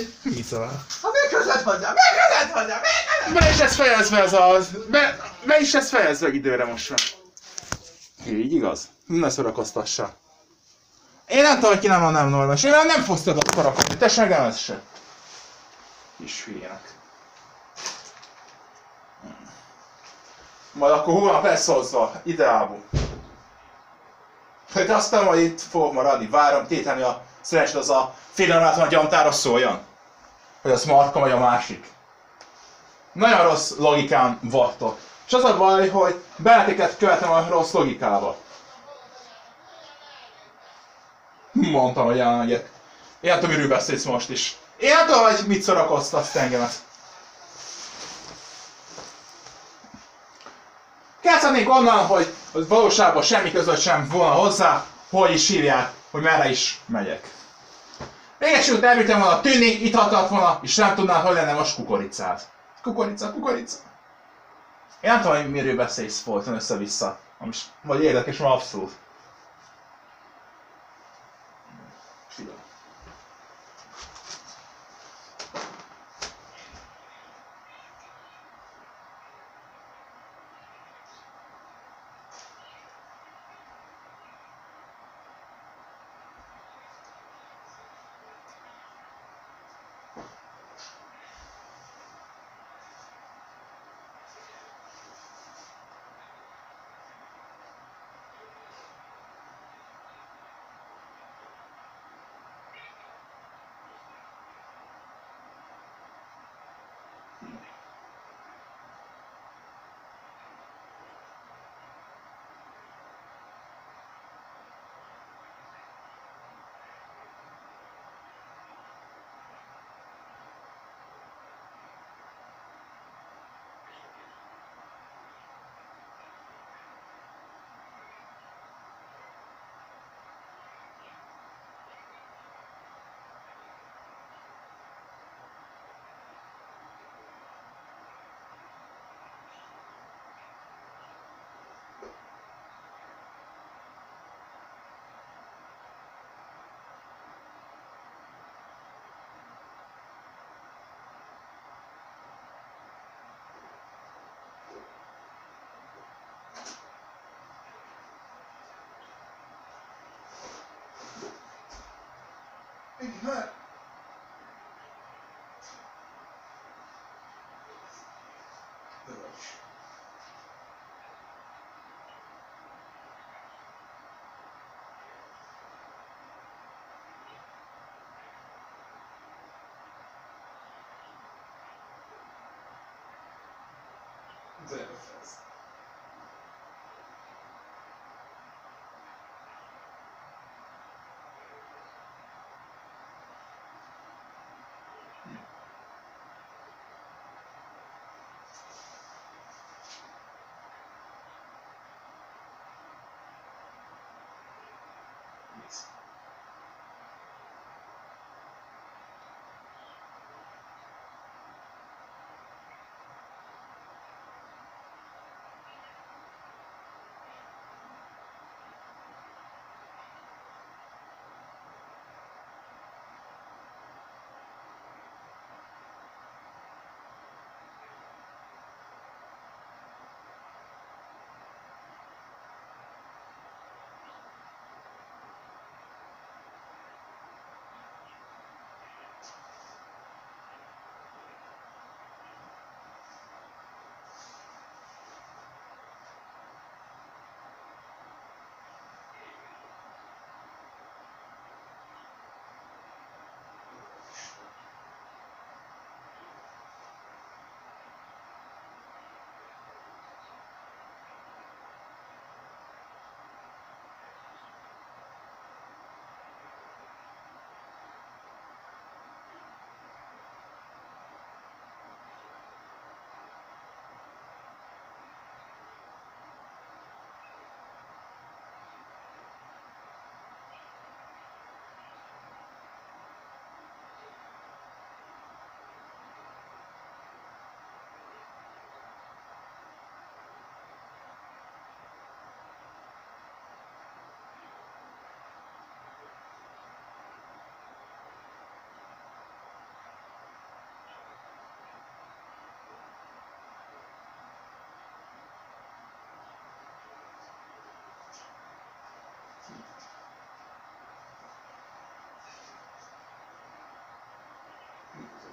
Micsoda? Ha még között hozzá, még között hozzá, még között! Be is ez fejezve ez az... Be is ez fejezve időre most már. Így igaz? Ne szórakoztassa. Én nem tudom, hogy ki nem normális. Én nem fogsz többet parakodni, te se nem ez se. Kis hülyének. Majd akkor hónap lesz hozzá, ideából. Te azt nem, hogy itt fog maradni, várom tételni a szerencsét az a félelmetlen gyamtára szóljon. Hogy az Marka vagy a másik. Nagyon rossz logikán vagytok. És az a baj, hogy benneteket követem a rossz logikába. Mondtam, hogy elmegyek. Én nem tudom, miről beszélsz most is. Én nem tudom, hogy mit szórakoztatsz engemet. Kezdhetnénk onnan, hogy valóságban semmi között sem volna hozzá, hogy is hívják, hogy merre is megyek. Végesült elvittem volna tűnni, itt hatott volna, és nem tudnád, hogy lenne most kukoricát. Kukorica, kukorica. Én nem tudom, hogy miről beszélsz folyton össze-vissza. Vagy érdekes, már abszolút. Figyelj. Igen.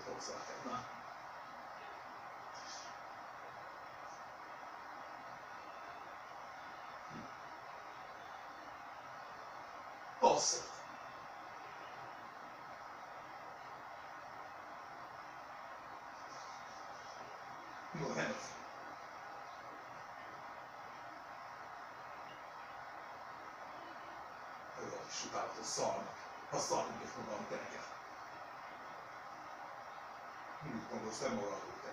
hozzá kell. Na. Hosszat. No, nem. Olyan is utálatos szarnak. A szarnak is magam tereket. Mindig gondolsz, nem maradul te.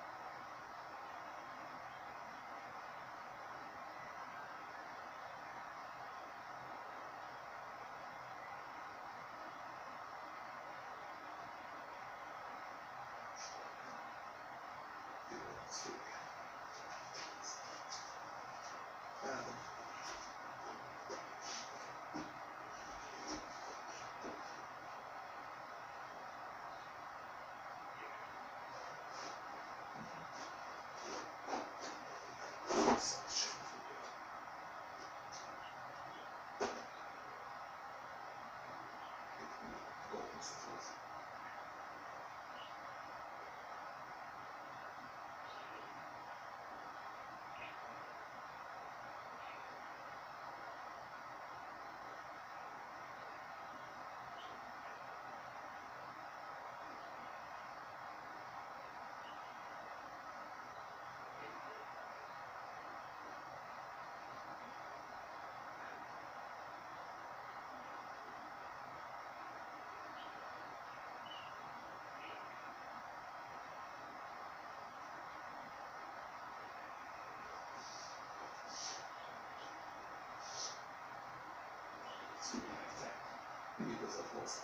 Igazad hozzá.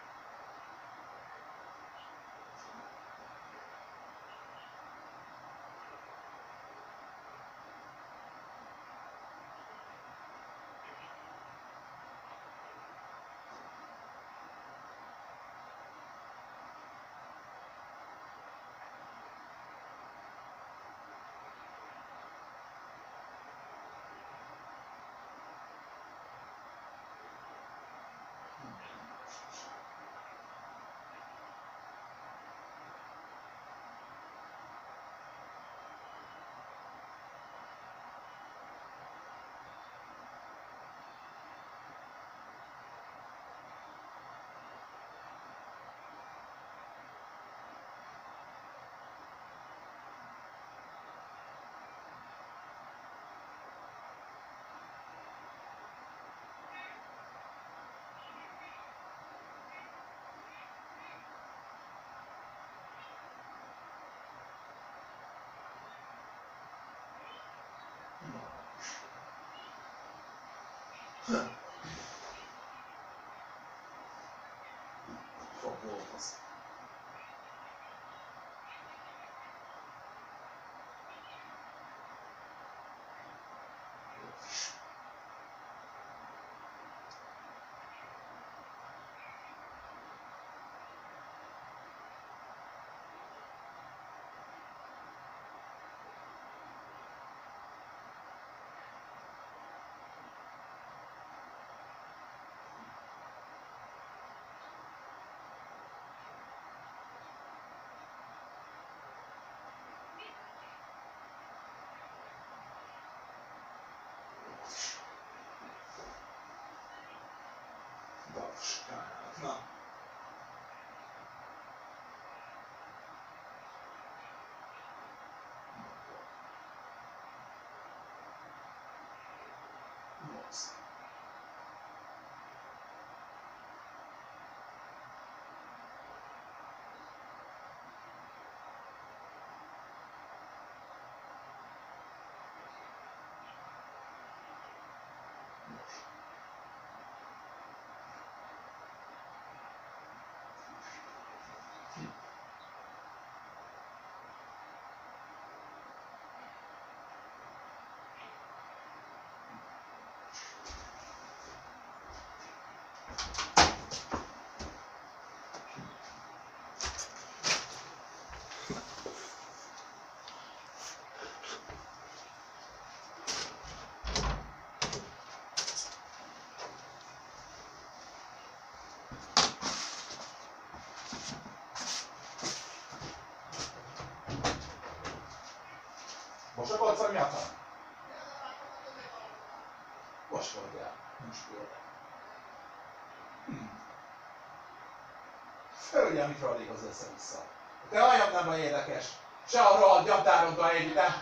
Foglalkoz. Dalskának. Na. Nyolc. Hölgyem, mit radik az össze-vissza. De nagyon nem vagy érdekes. Se a rohadt gyaptárodba együttem.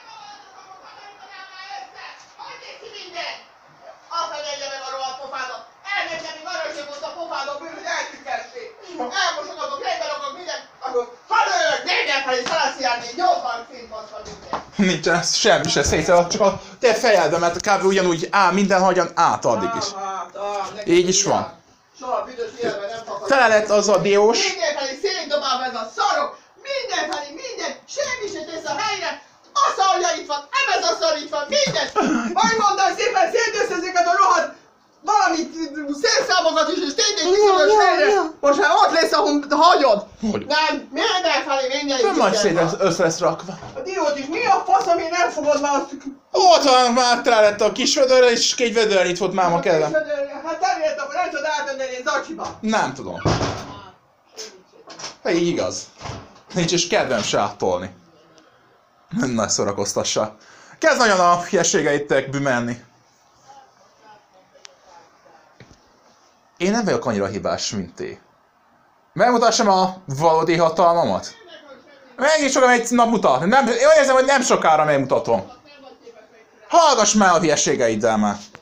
Afegyelje meg a rohadt pofádat! Elmegyek, még arra sem volt a pofádon bűn, hogy eltükkelték! Elmosogatok, helyben rakok mindent, akkor halőlök, mindenfelé szalasziárni, 80 szint van minden! Nincsen semmi se szétszállt, csak a te fejedbe, mert kb. Ugyanúgy minden hagyan át addig is. Így is van. Soha büdös életben nem fakad. Tele lett az a diós. Mindenfelé szétdobálva ez a szarok! Mindenfelé minden! Semmi se tesz a helyre! A szarja itt van, ez a szar itt van, minden! Majd mondom szépen szétdösszezik a rohadt valami szélszámokat is, és tényleg bizonyos helyre! Most már ott lesz, ahol hagyod! Hogy? Nem, mindenfelé minden Nem majd szét össze lesz rakva. A diót is, mi a faszom, én nem fogod már azt... Ott van, már tele lett a kis vödörrel, és egy vödörrel itt volt máma kellem. Hát terjedt, akkor nem tudod átadni egy zacsiba! Nem tudom. Így igaz. Nincs is kedvem se áttolni. Ne szórakoztassa. Kezd nagyon a hülyeségeitek bümenni. Én nem vagyok annyira hibás, mint ti. Megmutassam a valódi hatalmamat? Mégis fogom egy nap mutatni. Nem, én érzem, hogy nem sokára megmutatom. Hallgass már a hülyeségeiddel már.